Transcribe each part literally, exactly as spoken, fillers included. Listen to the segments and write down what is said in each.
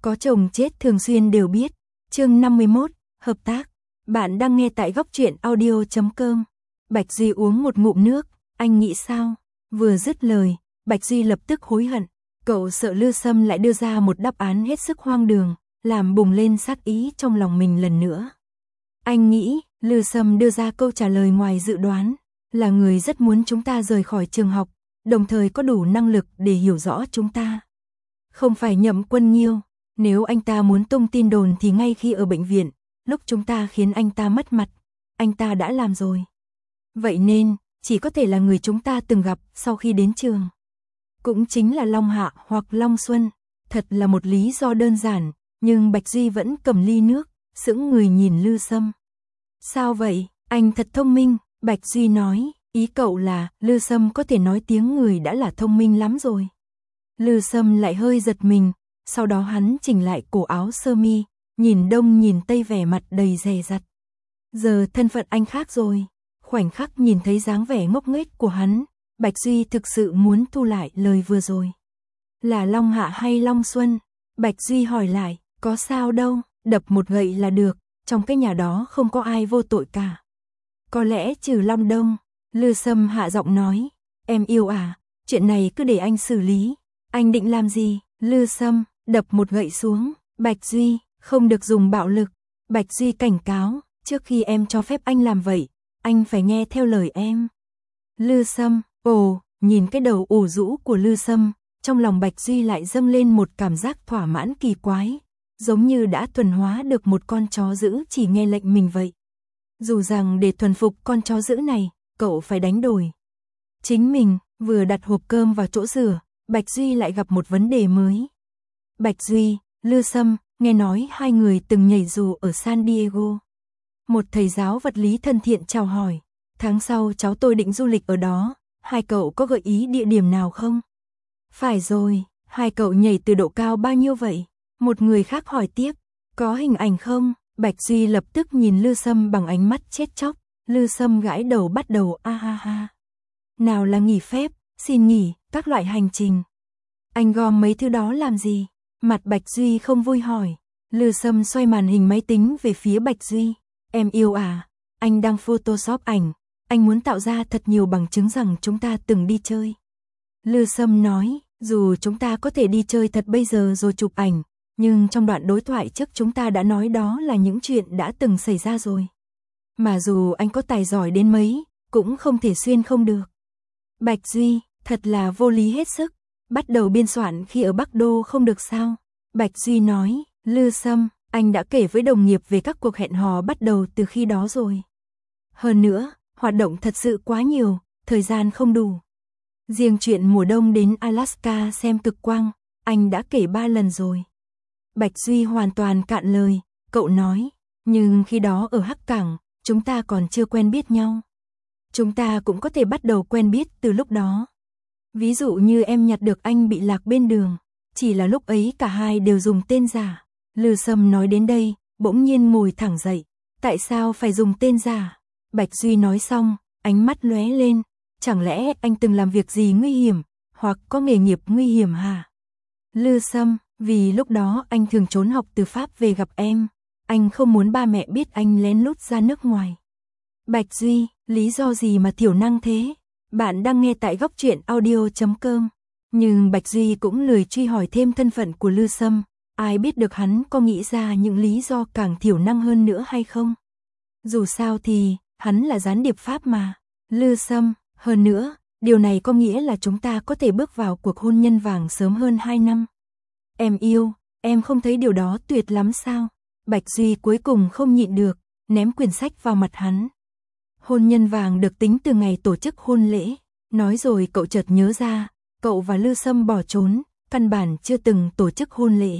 Có chồng chết thường xuyên đều biết. Chương năm mươi mốt, hợp tác. Bạn đang nghe tại góc truyện audio chấm com. Bạch Duy uống một ngụm nước, anh nghĩ sao? Vừa dứt lời, Bạch Duy lập tức hối hận. Cậu sợ Lư Sâm lại đưa ra một đáp án hết sức hoang đường, làm bùng lên sát ý trong lòng mình lần nữa. Anh nghĩ, Lư Sâm đưa ra câu trả lời ngoài dự đoán, là người rất muốn chúng ta rời khỏi trường học, đồng thời có đủ năng lực để hiểu rõ chúng ta. Không phải Nhậm Quân Nghiêu, nếu anh ta muốn tung tin đồn thì ngay khi ở bệnh viện, lúc chúng ta khiến anh ta mất mặt, anh ta đã làm rồi. Vậy nên, chỉ có thể là người chúng ta từng gặp sau khi đến trường. Cũng chính là Long Hạ hoặc Long Xuân. Thật là một lý do đơn giản, nhưng Bạch Duy vẫn cầm ly nước, sững người nhìn Lư Sâm. Sao vậy, anh thật thông minh, Bạch Duy nói, ý cậu là Lư Sâm có thể nói tiếng người đã là thông minh lắm rồi. Lư Sâm lại hơi giật mình, sau đó hắn chỉnh lại cổ áo sơ mi, nhìn đông nhìn tây vẻ mặt đầy dè dặt. Giờ thân phận anh khác rồi, khoảnh khắc nhìn thấy dáng vẻ ngốc nghếch của hắn, Bạch Duy thực sự muốn thu lại lời vừa rồi. Là Long Hạ hay Long Xuân? Bạch Duy hỏi lại, có sao đâu, đập một gậy là được, trong cái nhà đó không có ai vô tội cả. Có lẽ trừ Long Đông, Lư Sâm hạ giọng nói, em yêu à, chuyện này cứ để anh xử lý. Anh định làm gì? Lư Sâm đập một gậy xuống, Bạch Duy, không được dùng bạo lực. Bạch Duy cảnh cáo, trước khi em cho phép anh làm vậy, anh phải nghe theo lời em. Lư Sâm, ồ, nhìn cái đầu ủ rũ của Lư Sâm, trong lòng Bạch Duy lại dâng lên một cảm giác thỏa mãn kỳ quái, giống như đã thuần hóa được một con chó dữ chỉ nghe lệnh mình vậy. Dù rằng để thuần phục con chó dữ này, cậu phải đánh đổi. Chính mình, vừa đặt hộp cơm vào chỗ rửa, Bạch Duy lại gặp một vấn đề mới. Bạch Duy, Lư Sâm, nghe nói hai người từng nhảy dù ở San Diego. Một thầy giáo vật lý thân thiện chào hỏi, tháng sau cháu tôi định du lịch ở đó, hai cậu có gợi ý địa điểm nào không? Phải rồi, hai cậu nhảy từ độ cao bao nhiêu vậy? Một người khác hỏi tiếp, có hình ảnh không? Bạch Duy lập tức nhìn Lư Sâm bằng ánh mắt chết chóc, Lư Sâm gãi đầu bắt đầu a ha ha. Nào là nghỉ phép, xin nghỉ, các loại hành trình. Anh gom mấy thứ đó làm gì? Mặt Bạch Duy không vui hỏi. Lư Sâm xoay màn hình máy tính về phía Bạch Duy. Em yêu à, anh đang photoshop ảnh, anh muốn tạo ra thật nhiều bằng chứng rằng chúng ta từng đi chơi. Lư Sâm nói, dù chúng ta có thể đi chơi thật bây giờ rồi chụp ảnh, nhưng trong đoạn đối thoại trước chúng ta đã nói đó là những chuyện đã từng xảy ra rồi. Mà dù anh có tài giỏi đến mấy, cũng không thể xuyên không được. Bạch Duy, thật là vô lý hết sức, bắt đầu biên soạn khi ở Bắc Đô không được sao? Bạch Duy nói, Lư Sâm, anh đã kể với đồng nghiệp về các cuộc hẹn hò bắt đầu từ khi đó rồi. Hơn nữa, hoạt động thật sự quá nhiều, thời gian không đủ. Riêng chuyện mùa đông đến Alaska xem cực quang, anh đã kể ba lần rồi. Bạch Duy hoàn toàn cạn lời, cậu nói, nhưng khi đó ở Hắc Cảng, chúng ta còn chưa quen biết nhau. Chúng ta cũng có thể bắt đầu quen biết từ lúc đó. Ví dụ như em nhặt được anh bị lạc bên đường, chỉ là lúc ấy cả hai đều dùng tên giả. Lư Sâm nói đến đây, bỗng nhiên ngồi thẳng dậy, tại sao phải dùng tên giả? Bạch Duy nói xong, ánh mắt lóe lên, chẳng lẽ anh từng làm việc gì nguy hiểm, hoặc có nghề nghiệp nguy hiểm hả? Lư Sâm, vì lúc đó anh thường trốn học từ Pháp về gặp em, anh không muốn ba mẹ biết anh lén lút ra nước ngoài. Bạch Duy, lý do gì mà thiểu năng thế? Bạn đang nghe tại góc truyện audio chấm com. Nhưng Bạch Duy cũng lười truy hỏi thêm thân phận của Lư Sâm, ai biết được hắn có nghĩ ra những lý do càng thiểu năng hơn nữa hay không? Dù sao thì, hắn là gián điệp Pháp mà. Lư Sâm, hơn nữa, điều này có nghĩa là chúng ta có thể bước vào cuộc hôn nhân vàng sớm hơn hai năm. Em yêu, em không thấy điều đó tuyệt lắm sao? Bạch Duy cuối cùng không nhịn được, ném quyển sách vào mặt hắn. Hôn nhân vàng được tính từ ngày tổ chức hôn lễ. Nói rồi cậu chợt nhớ ra, cậu và Lư Sâm bỏ trốn, căn bản chưa từng tổ chức hôn lễ.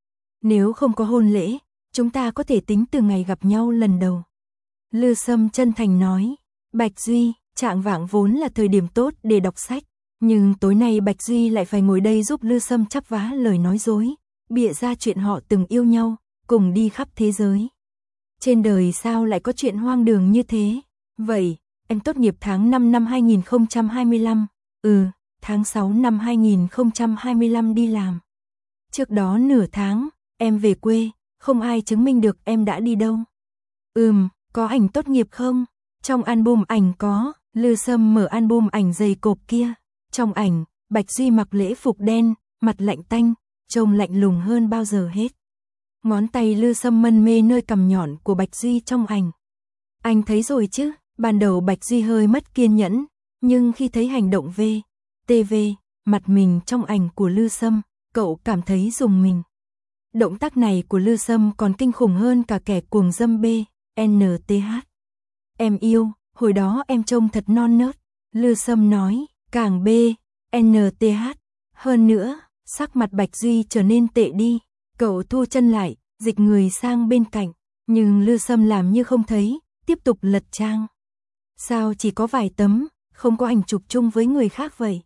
Nếu không có hôn lễ, chúng ta có thể tính từ ngày gặp nhau lần đầu. Lư Sâm chân thành nói, Bạch Duy, trạng vạng vốn là thời điểm tốt để đọc sách, nhưng tối nay Bạch Duy lại phải ngồi đây giúp Lư Sâm chắp vá lời nói dối, bịa ra chuyện họ từng yêu nhau, cùng đi khắp thế giới. Trên đời sao lại có chuyện hoang đường như thế? Vậy, em tốt nghiệp tháng năm năm hai nghìn không trăm hai mươi lăm, ừ, tháng sáu năm hai nghìn không trăm hai mươi lăm đi làm. Trước đó nửa tháng, em về quê, không ai chứng minh được em đã đi đâu. Ừm, có ảnh tốt nghiệp không? Trong album ảnh có, Lư Sâm mở album ảnh dày cộp kia. Trong ảnh, Bạch Duy mặc lễ phục đen, mặt lạnh tanh, trông lạnh lùng hơn bao giờ hết. Ngón tay Lư Sâm mân mê nơi cằm nhọn của Bạch Duy trong ảnh. Anh thấy rồi chứ, ban đầu Bạch Duy hơi mất kiên nhẫn, nhưng khi thấy hành động V, tê vê, mặt mình trong ảnh của Lư Sâm, cậu cảm thấy rùng mình. Động tác này của Lư Sâm còn kinh khủng hơn cả kẻ cuồng dâm B, en tê hát. Em yêu, hồi đó em trông thật non nớt, Lư Sâm nói, càng B, en tê hát. Hơn nữa, sắc mặt Bạch Duy trở nên tệ đi, cậu thu chân lại, dịch người sang bên cạnh, nhưng Lư Sâm làm như không thấy, tiếp tục lật trang. Sao chỉ có vài tấm, không có ảnh chụp chung với người khác vậy?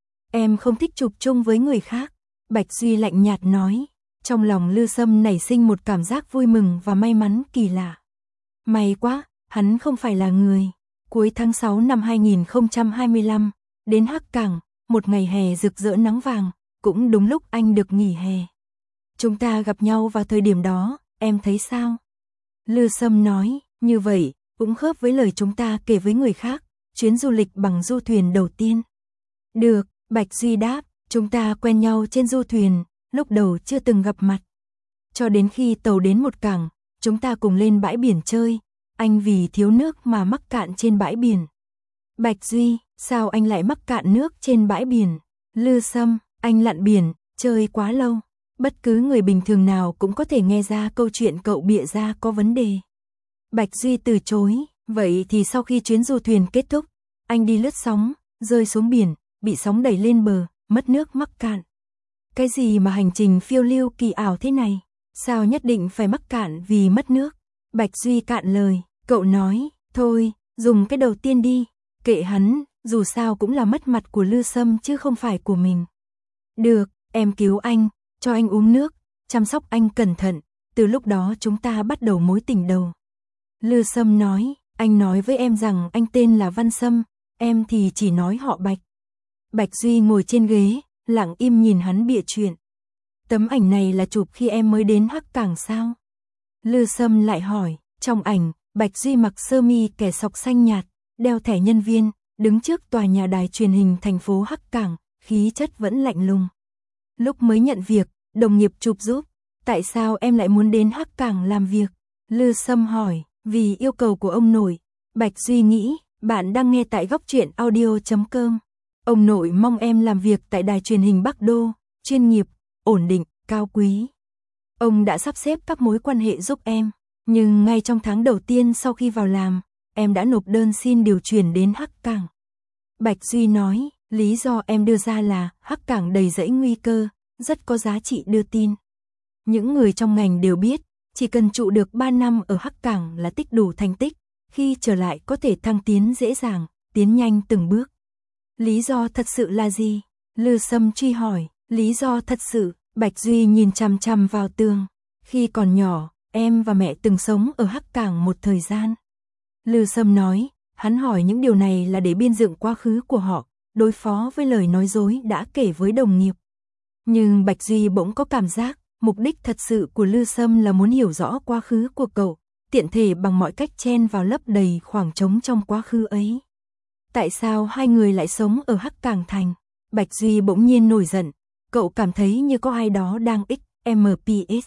Em không thích chụp chung với người khác, Bạch Duy lạnh nhạt nói. Trong lòng Lư Sâm nảy sinh một cảm giác vui mừng và may mắn kỳ lạ. May quá, hắn không phải là người. Cuối tháng sáu năm hai nghìn không trăm hai mươi lăm, đến Hắc Cảng, một ngày hè rực rỡ nắng vàng, cũng đúng lúc anh được nghỉ hè. Chúng ta gặp nhau vào thời điểm đó, em thấy sao? Lư Sâm nói, như vậy, cũng khớp với lời chúng ta kể với người khác, chuyến du lịch bằng du thuyền đầu tiên. Được, Bạch Duy đáp, chúng ta quen nhau trên du thuyền, lúc đầu chưa từng gặp mặt. Cho đến khi tàu đến một cảng, chúng ta cùng lên bãi biển chơi, anh vì thiếu nước mà mắc cạn trên bãi biển. Bạch Duy, sao anh lại mắc cạn nước trên bãi biển? Lư Sâm, anh lặn biển, chơi quá lâu. Bất cứ người bình thường nào cũng có thể nghe ra câu chuyện cậu bịa ra có vấn đề. Bạch Duy từ chối, vậy thì sau khi chuyến du thuyền kết thúc, anh đi lướt sóng, rơi xuống biển, bị sóng đẩy lên bờ, mất nước mắc cạn. Cái gì mà hành trình phiêu lưu kỳ ảo thế này? Sao nhất định phải mắc cạn vì mất nước? Bạch Duy cạn lời, cậu nói, thôi, dùng cái đầu tiên đi, kệ hắn, dù sao cũng là mất mặt của Lư Sâm chứ không phải của mình. Được, em cứu anh, cho anh uống nước, chăm sóc anh cẩn thận, từ lúc đó chúng ta bắt đầu mối tình đầu. Lư Sâm nói, anh nói với em rằng anh tên là Văn Sâm, em thì chỉ nói họ Bạch. Bạch Duy ngồi trên ghế, lặng im nhìn hắn bịa chuyện. Tấm ảnh này là chụp khi em mới đến Hắc Cảng sao? Lư Sâm lại hỏi, trong ảnh, Bạch Duy mặc sơ mi kẻ sọc xanh nhạt, đeo thẻ nhân viên, đứng trước tòa nhà đài truyền hình thành phố Hắc Cảng, khí chất vẫn lạnh lùng. Lúc mới nhận việc, đồng nghiệp chụp giúp, tại sao em lại muốn đến Hắc Cảng làm việc? Lư Sâm hỏi, vì yêu cầu của ông nội. Bạch Duy nghĩ, bạn đang nghe tại góc truyện audio chấm com. Ông nội mong em làm việc tại đài truyền hình Bắc Đô, chuyên nghiệp, ổn định, cao quý. Ông đã sắp xếp các mối quan hệ giúp em, nhưng ngay trong tháng đầu tiên sau khi vào làm, em đã nộp đơn xin điều chuyển đến Hắc Cảng. Bạch Duy nói, lý do em đưa ra là Hắc Cảng đầy rẫy nguy cơ, rất có giá trị đưa tin. Những người trong ngành đều biết, chỉ cần trụ được ba năm ở Hắc Cảng là tích đủ thành tích, khi trở lại có thể thăng tiến dễ dàng, tiến nhanh từng bước. Lý do thật sự là gì? Lư Sâm truy hỏi, lý do thật sự, Bạch Duy nhìn chằm chằm vào tường. Khi còn nhỏ, em và mẹ từng sống ở Hắc Cảng một thời gian. Lư Sâm nói, hắn hỏi những điều này là để biên dựng quá khứ của họ, đối phó với lời nói dối đã kể với đồng nghiệp. Nhưng Bạch Duy bỗng có cảm giác, mục đích thật sự của Lư Sâm là muốn hiểu rõ quá khứ của cậu, tiện thể bằng mọi cách chen vào lấp đầy khoảng trống trong quá khứ ấy. Tại sao hai người lại sống ở Hắc Cảng Thành? Bạch Duy bỗng nhiên nổi giận, cậu cảm thấy như có ai đó đang x, em pê ét,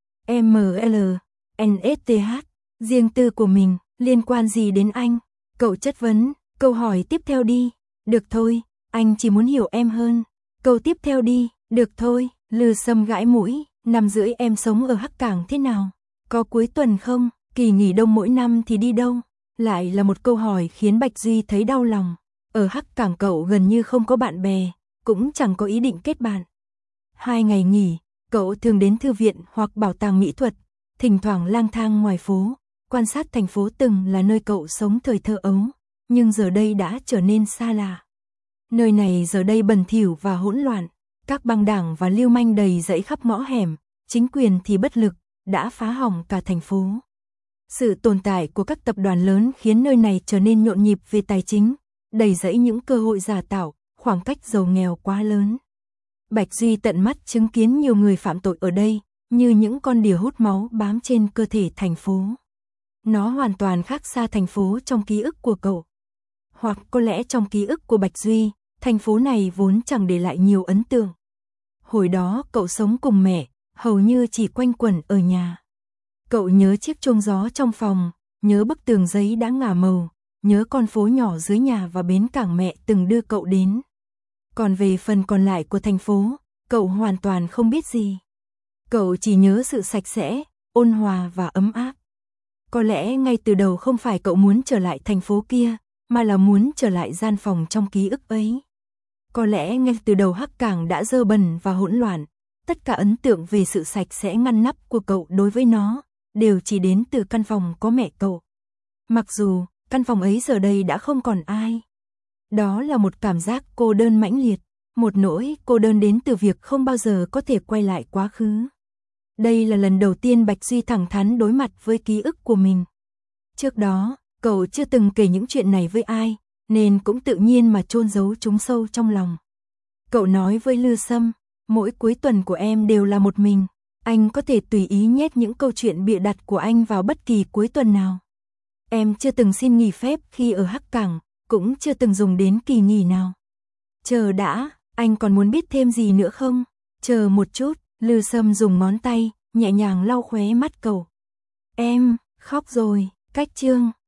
em lờ, en ét tê hát, riêng tư của mình, liên quan gì đến anh? Cậu chất vấn, câu hỏi tiếp theo đi. Được thôi, anh chỉ muốn hiểu em hơn. Câu tiếp theo đi, được thôi. Lư Sâm gãi mũi, năm rưỡi em sống ở Hắc Cảng thế nào? Có cuối tuần không? Kỳ nghỉ đông mỗi năm thì đi đâu? Lại là một câu hỏi khiến Bạch Duy thấy đau lòng. Ở Hắc Cảng cậu gần như không có bạn bè, cũng chẳng có ý định kết bạn. Hai ngày nghỉ, cậu thường đến thư viện hoặc bảo tàng mỹ thuật, thỉnh thoảng lang thang ngoài phố, quan sát thành phố từng là nơi cậu sống thời thơ ấu, nhưng giờ đây đã trở nên xa lạ. Nơi này giờ đây bẩn thỉu và hỗn loạn, các băng đảng và lưu manh đầy rẫy khắp ngõ hẻm, chính quyền thì bất lực, đã phá hỏng cả thành phố. Sự tồn tại của các tập đoàn lớn khiến nơi này trở nên nhộn nhịp về tài chính, đầy rẫy những cơ hội giả tạo, khoảng cách giàu nghèo quá lớn. Bạch Duy tận mắt chứng kiến nhiều người phạm tội ở đây, như những con đỉa hút máu bám trên cơ thể thành phố. Nó hoàn toàn khác xa thành phố trong ký ức của cậu. Hoặc có lẽ trong ký ức của Bạch Duy, thành phố này vốn chẳng để lại nhiều ấn tượng. Hồi đó cậu sống cùng mẹ, hầu như chỉ quanh quẩn ở nhà. Cậu nhớ chiếc chuông gió trong phòng, nhớ bức tường giấy đã ngả màu, nhớ con phố nhỏ dưới nhà và bến cảng mẹ từng đưa cậu đến. Còn về phần còn lại của thành phố, cậu hoàn toàn không biết gì. Cậu chỉ nhớ sự sạch sẽ, ôn hòa và ấm áp. Có lẽ ngay từ đầu không phải cậu muốn trở lại thành phố kia, mà là muốn trở lại gian phòng trong ký ức ấy. Có lẽ ngay từ đầu Hắc Cảng đã dơ bẩn và hỗn loạn, tất cả ấn tượng về sự sạch sẽ ngăn nắp của cậu đối với nó, đều chỉ đến từ căn phòng có mẹ cậu. Mặc dù, căn phòng ấy giờ đây đã không còn ai. Đó là một cảm giác cô đơn mãnh liệt, một nỗi cô đơn đến từ việc không bao giờ có thể quay lại quá khứ. Đây là lần đầu tiên Bạch Duy thẳng thắn đối mặt với ký ức của mình. Trước đó, cậu chưa từng kể những chuyện này với ai, nên cũng tự nhiên mà chôn giấu chúng sâu trong lòng. Cậu nói với Lư Sâm, mỗi cuối tuần của em đều là một mình, anh có thể tùy ý nhét những câu chuyện bịa đặt của anh vào bất kỳ cuối tuần nào. Em chưa từng xin nghỉ phép khi ở Hắc Cảng, cũng chưa từng dùng đến kỳ nghỉ nào. Chờ đã, anh còn muốn biết thêm gì nữa không? Chờ một chút, Lư Sâm dùng ngón tay, nhẹ nhàng lau khóe mắt cậu. Em, khóc rồi, cách chương.